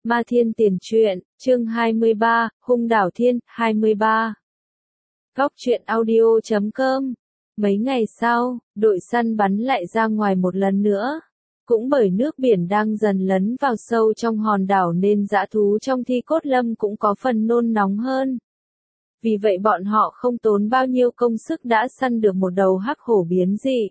Ma Thiên Tiền Truyện, chương 23, Hung Đảo Thiên, 23. Góc truyện audio.com. Mấy ngày sau, đội săn bắn lại ra ngoài một lần nữa. Cũng bởi nước biển đang dần lấn vào sâu trong hòn đảo nên dã thú trong Thi Cốt Lâm cũng có phần nôn nóng hơn. Vì vậy bọn họ không tốn bao nhiêu công sức đã săn được một đầu hắc hổ biến dị.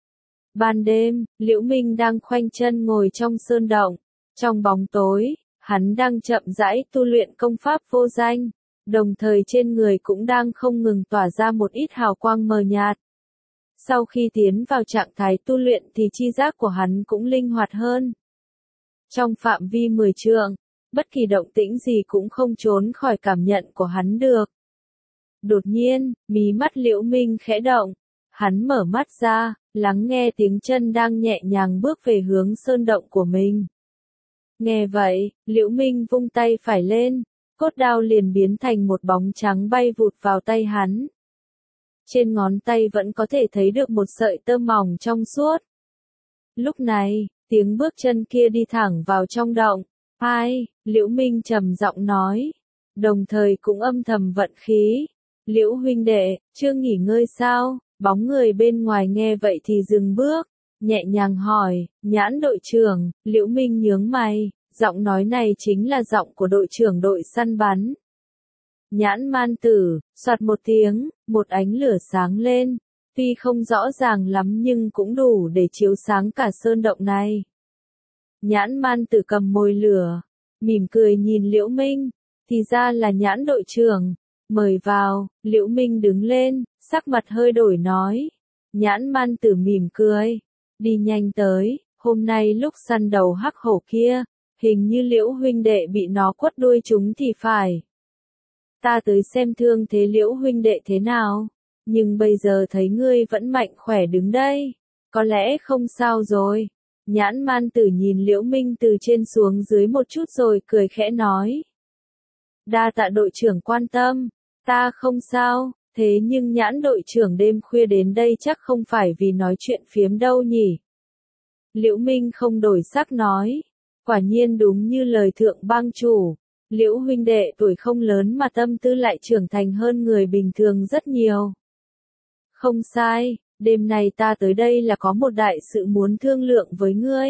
Ban đêm, Liễu Minh đang khoanh chân ngồi trong sơn động. Trong bóng tối, hắn đang chậm rãi tu luyện công pháp vô danh, đồng thời trên người cũng đang không ngừng tỏa ra một ít hào quang mờ nhạt. Sau khi tiến vào trạng thái tu luyện thì chi giác của hắn cũng linh hoạt hơn. Trong phạm vi 10 trượng, bất kỳ động tĩnh gì cũng không trốn khỏi cảm nhận của hắn được. Đột nhiên, mí mắt Liễu Minh khẽ động, hắn mở mắt ra, lắng nghe tiếng chân đang nhẹ nhàng bước về hướng sơn động của mình. Nghe vậy, Liễu Minh vung tay phải lên, cốt đao liền biến thành một bóng trắng bay vụt vào tay hắn. Trên ngón tay vẫn có thể thấy được một sợi tơ mỏng trong suốt. Lúc này, tiếng bước chân kia đi thẳng vào trong động. Ai? Liễu Minh trầm giọng nói, đồng thời cũng âm thầm vận khí. Liễu huynh đệ, chưa nghỉ ngơi sao? Bóng người bên ngoài nghe vậy thì dừng bước, nhẹ nhàng hỏi, Nhãn đội trưởng. Liễu Minh nhướng mày, giọng nói này chính là giọng của đội trưởng đội săn bắn. Nhãn man tử, soạt một tiếng, một ánh lửa sáng lên, tuy không rõ ràng lắm nhưng cũng đủ để chiếu sáng cả sơn động này. Nhãn man tử cầm mồi lửa, mỉm cười nhìn Liễu Minh, thì ra là Nhãn đội trưởng, mời vào. Liễu Minh đứng lên, sắc mặt hơi đổi nói. Nhãn man tử mỉm cười, đi nhanh tới, hôm nay lúc săn đầu hắc hổ kia, hình như Liễu huynh đệ bị nó quất đuôi chúng thì phải. Ta tới xem thương thế Liễu huynh đệ thế nào, nhưng bây giờ thấy ngươi vẫn mạnh khỏe đứng đây, có lẽ không sao rồi. Nhãn man tử nhìn Liễu Minh từ trên xuống dưới một chút rồi cười khẽ nói. Đa tạ đội trưởng quan tâm, ta không sao, thế nhưng Nhãn đội trưởng đêm khuya đến đây chắc không phải vì nói chuyện phiếm đâu nhỉ. Liễu Minh không đổi sắc nói, quả nhiên đúng như lời thượng bang chủ. Liễu huynh đệ tuổi không lớn mà tâm tư lại trưởng thành hơn người bình thường rất nhiều. Không sai, đêm nay ta tới đây là có một đại sự muốn thương lượng với ngươi.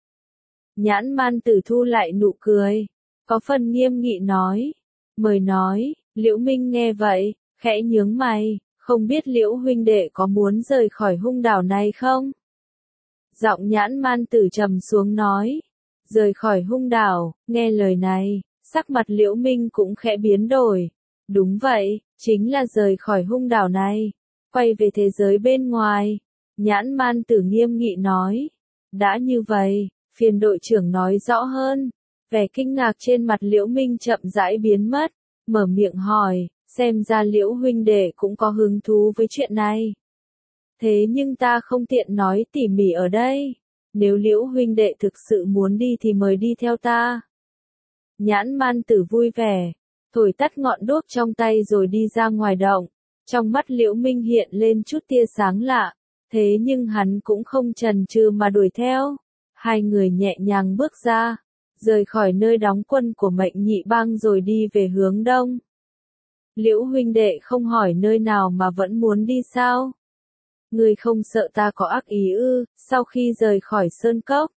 Nhãn man tử thu lại nụ cười, có phần nghiêm nghị nói. Mời nói. Liễu Minh nghe vậy, khẽ nhướng mày, không biết Liễu huynh đệ có muốn rời khỏi hung đảo này không? Giọng Nhãn man tử trầm xuống nói. Rời khỏi hung đảo. Nghe lời này, sắc mặt Liễu Minh cũng khẽ biến đổi. Đúng vậy, chính là rời khỏi hung đảo này, quay về thế giới bên ngoài. Nhãn man tử nghiêm nghị nói. Đã như vậy, phiền đội trưởng nói rõ hơn. Vẻ kinh ngạc trên mặt Liễu Minh chậm rãi biến mất, mở miệng hỏi, xem ra Liễu huynh đệ cũng có hứng thú với chuyện này. Thế nhưng ta không tiện nói tỉ mỉ ở đây. Nếu Liễu huynh đệ thực sự muốn đi thì mời đi theo ta. Nhãn man tử vui vẻ, thổi tắt ngọn đuốc trong tay rồi đi ra ngoài động. Trong mắt Liễu Minh hiện lên chút tia sáng lạ, thế nhưng hắn cũng không chần chừ mà đuổi theo. Hai người nhẹ nhàng bước ra, rời khỏi nơi đóng quân của Mệnh Nhị Bang rồi đi về hướng đông. Liễu huynh đệ không hỏi nơi nào mà vẫn muốn đi sao? Ngươi không sợ ta có ác ý ư? Sau khi rời khỏi sơn cốc,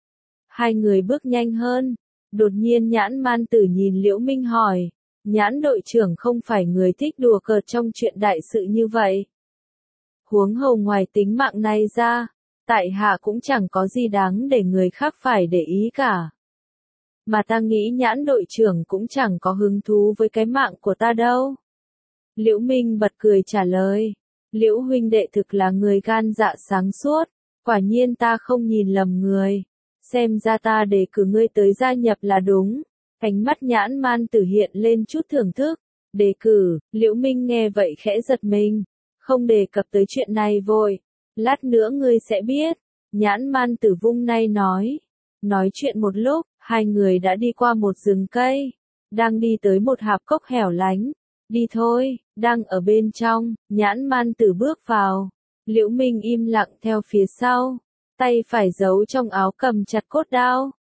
hai người bước nhanh hơn. Đột nhiên Nhãn man tử nhìn Liễu Minh hỏi, Nhãn đội trưởng không phải người thích đùa cợt trong chuyện đại sự như vậy. Huống hồ ngoài tính mạng này ra, tại hạ cũng chẳng có gì đáng để người khác phải để ý cả. Mà ta nghĩ Nhãn đội trưởng cũng chẳng có hứng thú với cái mạng của ta đâu. Liễu Minh bật cười trả lời, Liễu huynh đệ thực là người gan dạ sáng suốt, quả nhiên ta không nhìn lầm người. Xem ra ta đề cử ngươi tới gia nhập là đúng. Ánh mắt Nhãn man tử hiện lên chút thưởng thức. Đề cử. Liễu Minh nghe vậy khẽ giật mình, không đề cập tới chuyện này vội. Lát nữa ngươi sẽ biết. Nhãn man tử vung tay nói. Nói chuyện một lúc, hai người đã đi qua một rừng cây, đang đi tới một hạp cốc hẻo lánh. Đi thôi. Đang ở bên trong, Nhãn man tử bước vào. Liễu Minh im lặng theo phía sau, tay phải giấu trong áo cầm chặt cốt đao.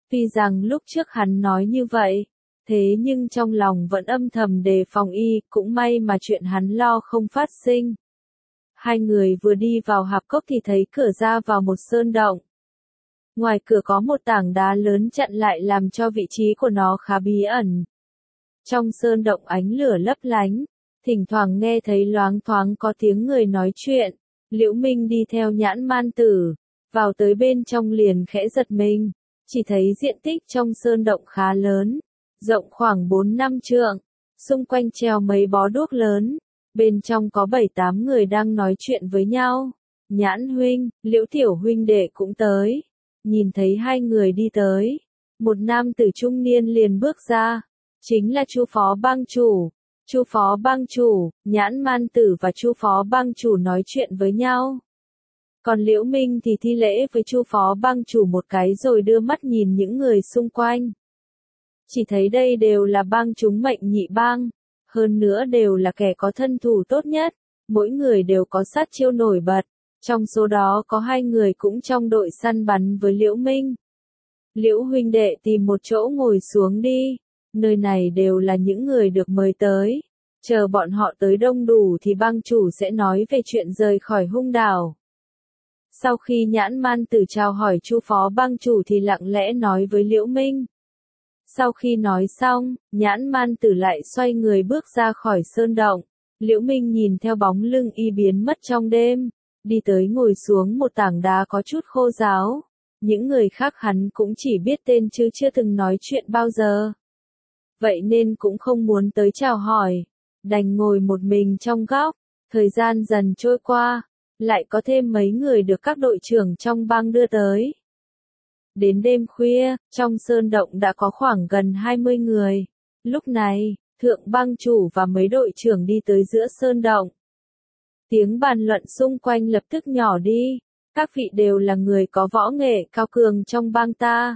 Tuy rằng lúc trước hắn nói như vậy, thế nhưng trong lòng vẫn âm thầm đề phòng y, cũng may mà chuyện hắn lo không phát sinh. Hai người vừa đi vào hạp cốc thì thấy cửa ra vào một sơn động. Ngoài cửa có một tảng đá lớn chặn lại làm cho vị trí của nó khá bí ẩn. Trong sơn động ánh lửa lấp lánh, thỉnh thoảng nghe thấy loáng thoáng có tiếng người nói chuyện. Liễu Minh đi theo Nhãn Man Tử, vào tới bên trong liền khẽ giật mình, chỉ thấy diện tích trong sơn động khá lớn, rộng khoảng 4-5 trượng, xung quanh treo mấy bó đuốc lớn, bên trong có 7-8 người đang nói chuyện với nhau. Nhãn huynh, Liễu tiểu huynh đệ cũng tới. Nhìn thấy hai người đi tới, một nam tử trung niên liền bước ra, chính là Chu Phó Bang chủ. Chu Phó Bang chủ, Nhãn Man Tử và Chu Phó Bang chủ nói chuyện với nhau. Còn Liễu Minh thì thi lễ với Chu Phó Bang chủ một cái rồi đưa mắt nhìn những người xung quanh. Chỉ thấy đây đều là bang chúng Mệnh Nhị bang, hơn nữa đều là kẻ có thân thủ tốt nhất, mỗi người đều có sát chiêu nổi bật, trong số đó có hai người cũng trong đội săn bắn với Liễu Minh. Liễu huynh đệ tìm một chỗ ngồi xuống đi, nơi này đều là những người được mời tới, chờ bọn họ tới đông đủ thì bang chủ sẽ nói về chuyện rời khỏi Hung đảo. Sau khi Nhãn Man Tử chào hỏi Chu Phó Bang chủ thì lặng lẽ nói với Liễu Minh. Sau khi nói xong, Nhãn Man Tử lại xoay người bước ra khỏi sơn động. Liễu Minh nhìn theo bóng lưng y biến mất trong đêm, đi tới ngồi xuống một tảng đá có chút khô ráo. Những người khác hắn cũng chỉ biết tên chứ chưa từng nói chuyện bao giờ. Vậy nên cũng không muốn tới chào hỏi, đành ngồi một mình trong góc. Thời gian dần trôi qua, lại có thêm mấy người được các đội trưởng trong bang đưa tới. Đến đêm khuya, trong sơn động đã có khoảng gần 20 người. Lúc này, thượng bang chủ và mấy đội trưởng đi tới giữa sơn động. Tiếng bàn luận xung quanh lập tức nhỏ đi. Các vị đều là người có võ nghệ cao cường trong bang ta.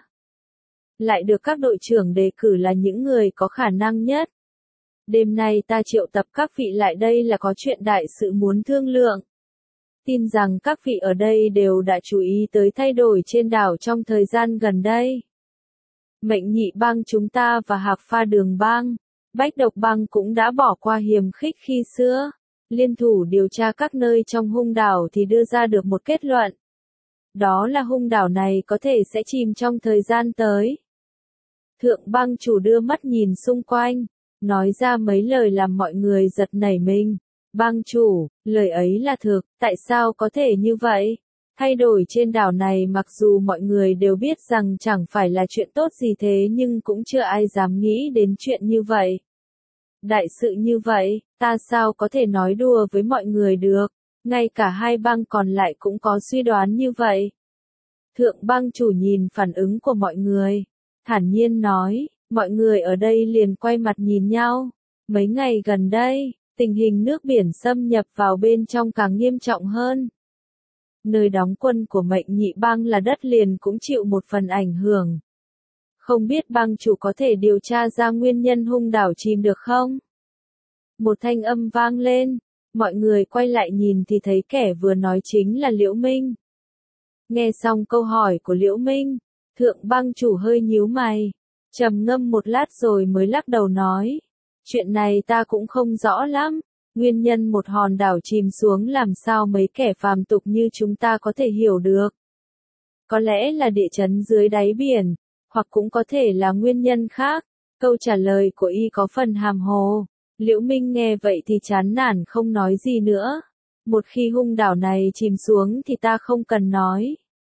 Lại được các đội trưởng đề cử là những người có khả năng nhất. Đêm nay ta triệu tập các vị lại đây là có chuyện đại sự muốn thương lượng. Tin rằng các vị ở đây đều đã chú ý tới thay đổi trên đảo trong thời gian gần đây. Mệnh Nhị bang chúng ta và Hạc Pha Đường bang, Bách Độc bang cũng đã bỏ qua hiềm khích khi xưa. Liên thủ điều tra các nơi trong Hung đảo thì đưa ra được một kết luận. Đó là Hung đảo này có thể sẽ chìm trong thời gian tới. Thượng bang chủ đưa mắt nhìn xung quanh, nói ra mấy lời làm mọi người giật nảy mình. Bang chủ, lời ấy là thực, tại sao có thể như vậy? Thay đổi trên đảo này mặc dù mọi người đều biết rằng chẳng phải là chuyện tốt gì thế nhưng cũng chưa ai dám nghĩ đến chuyện như vậy. Đại sự như vậy, ta sao có thể nói đùa với mọi người được, ngay cả hai bang còn lại cũng có suy đoán như vậy. Thượng bang chủ nhìn phản ứng của mọi người, thản nhiên nói, mọi người ở đây liền quay mặt nhìn nhau. Mấy ngày gần đây, tình hình nước biển xâm nhập vào bên trong càng nghiêm trọng hơn. Nơi đóng quân của Mệnh Nhị bang là đất liền cũng chịu một phần ảnh hưởng. Không biết bang chủ có thể điều tra ra nguyên nhân Hung đảo chìm được không? Một thanh âm vang lên, mọi người quay lại nhìn thì thấy kẻ vừa nói chính là Liễu Minh. Nghe xong câu hỏi của Liễu Minh, thượng bang chủ hơi nhíu mày, trầm ngâm một lát rồi mới lắc đầu nói. Chuyện này ta cũng không rõ lắm, nguyên nhân một hòn đảo chìm xuống làm sao mấy kẻ phàm tục như chúng ta có thể hiểu được. Có lẽ là địa chấn dưới đáy biển, hoặc cũng có thể là nguyên nhân khác. Câu trả lời của y có phần hàm hồ. Liễu Minh nghe vậy thì chán nản không nói gì nữa. Một khi Hung đảo này chìm xuống thì ta không cần nói.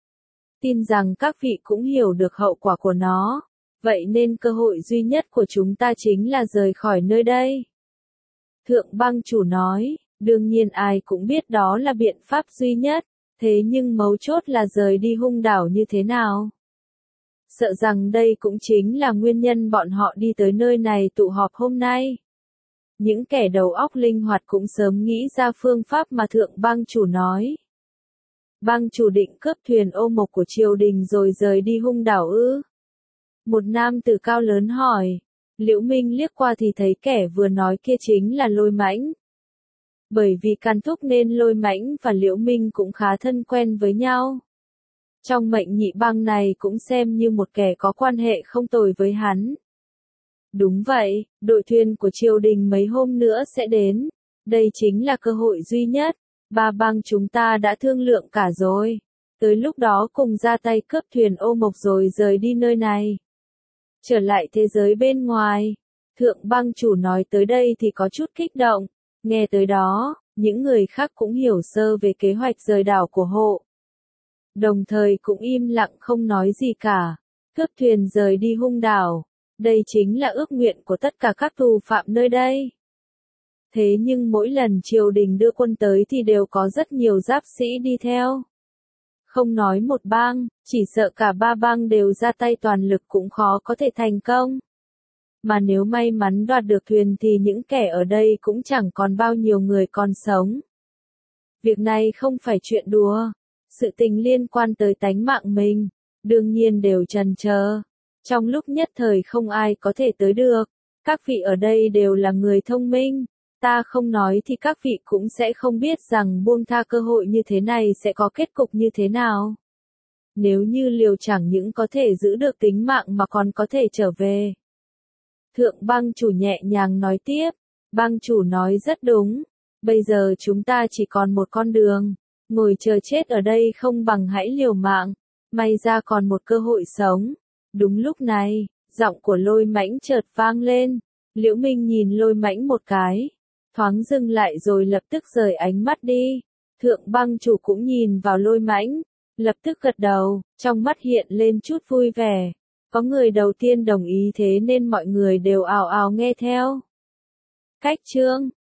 Tin rằng các vị cũng hiểu được hậu quả của nó. Vậy nên cơ hội duy nhất của chúng ta chính là rời khỏi nơi đây. Thượng bang chủ nói, đương nhiên ai cũng biết đó là biện pháp duy nhất, thế nhưng mấu chốt là rời đi Hung đảo như thế nào? Sợ rằng đây cũng chính là nguyên nhân bọn họ đi tới nơi này tụ họp hôm nay. Những kẻ đầu óc linh hoạt cũng sớm nghĩ ra phương pháp mà thượng bang chủ nói. Bang chủ định cướp thuyền ô mộc của triều đình rồi rời đi Hung đảo ư? Một nam tử cao lớn hỏi. Liễu Minh liếc qua thì thấy kẻ vừa nói kia chính là Lôi Mãnh. Bởi vì Can Thúc nên Lôi Mãnh và Liễu Minh cũng khá thân quen với nhau. Trong mệnh nhị bang này cũng xem như một kẻ có quan hệ không tồi với hắn. Đúng vậy, đội thuyền của triều đình mấy hôm nữa sẽ đến. Đây chính là cơ hội duy nhất. Ba bang chúng ta đã thương lượng cả rồi. Tới lúc đó cùng ra tay cướp thuyền ô mộc rồi rời đi nơi này. Trở lại thế giới bên ngoài. Thượng bang chủ nói tới đây thì có chút kích động. Nghe tới đó, những người khác cũng hiểu sơ về kế hoạch rời đảo của hộ. Đồng thời cũng im lặng không nói gì cả. Cướp thuyền rời đi hung đảo. Đây chính là ước nguyện của tất cả các tù phạm nơi đây. Thế nhưng mỗi lần triều đình đưa quân tới thì đều có rất nhiều giáp sĩ đi theo. Không nói một bang, chỉ sợ cả ba bang đều ra tay toàn lực cũng khó có thể thành công. Mà nếu may mắn đoạt được thuyền thì những kẻ ở đây cũng chẳng còn bao nhiêu người còn sống. Việc này không phải chuyện đùa. Sự tình liên quan tới tánh mạng mình, đương nhiên đều trần chờ. Trong lúc nhất thời không ai có thể tới được. Các vị ở đây đều là người thông minh. Ta không nói thì các vị cũng sẽ không biết rằng buông tha cơ hội như thế này sẽ có kết cục như thế nào. Nếu như liều chẳng những có thể giữ được tính mạng mà còn có thể trở về. Thượng bang chủ nhẹ nhàng nói tiếp. Bang chủ nói rất đúng. Bây giờ chúng ta chỉ còn một con đường. Ngồi chờ chết ở đây không bằng hãy liều mạng. May ra còn một cơ hội sống. Đúng lúc này, giọng của Lôi Mãnh chợt vang lên. Liễu Minh nhìn Lôi Mãnh một cái. Thoáng dừng lại rồi lập tức rời ánh mắt đi. Thượng bang chủ cũng nhìn vào Lôi Mãnh. Lập tức gật đầu, trong mắt hiện lên chút vui vẻ. Có người đầu tiên đồng ý thế nên mọi người đều ào ào nghe theo. Cách chương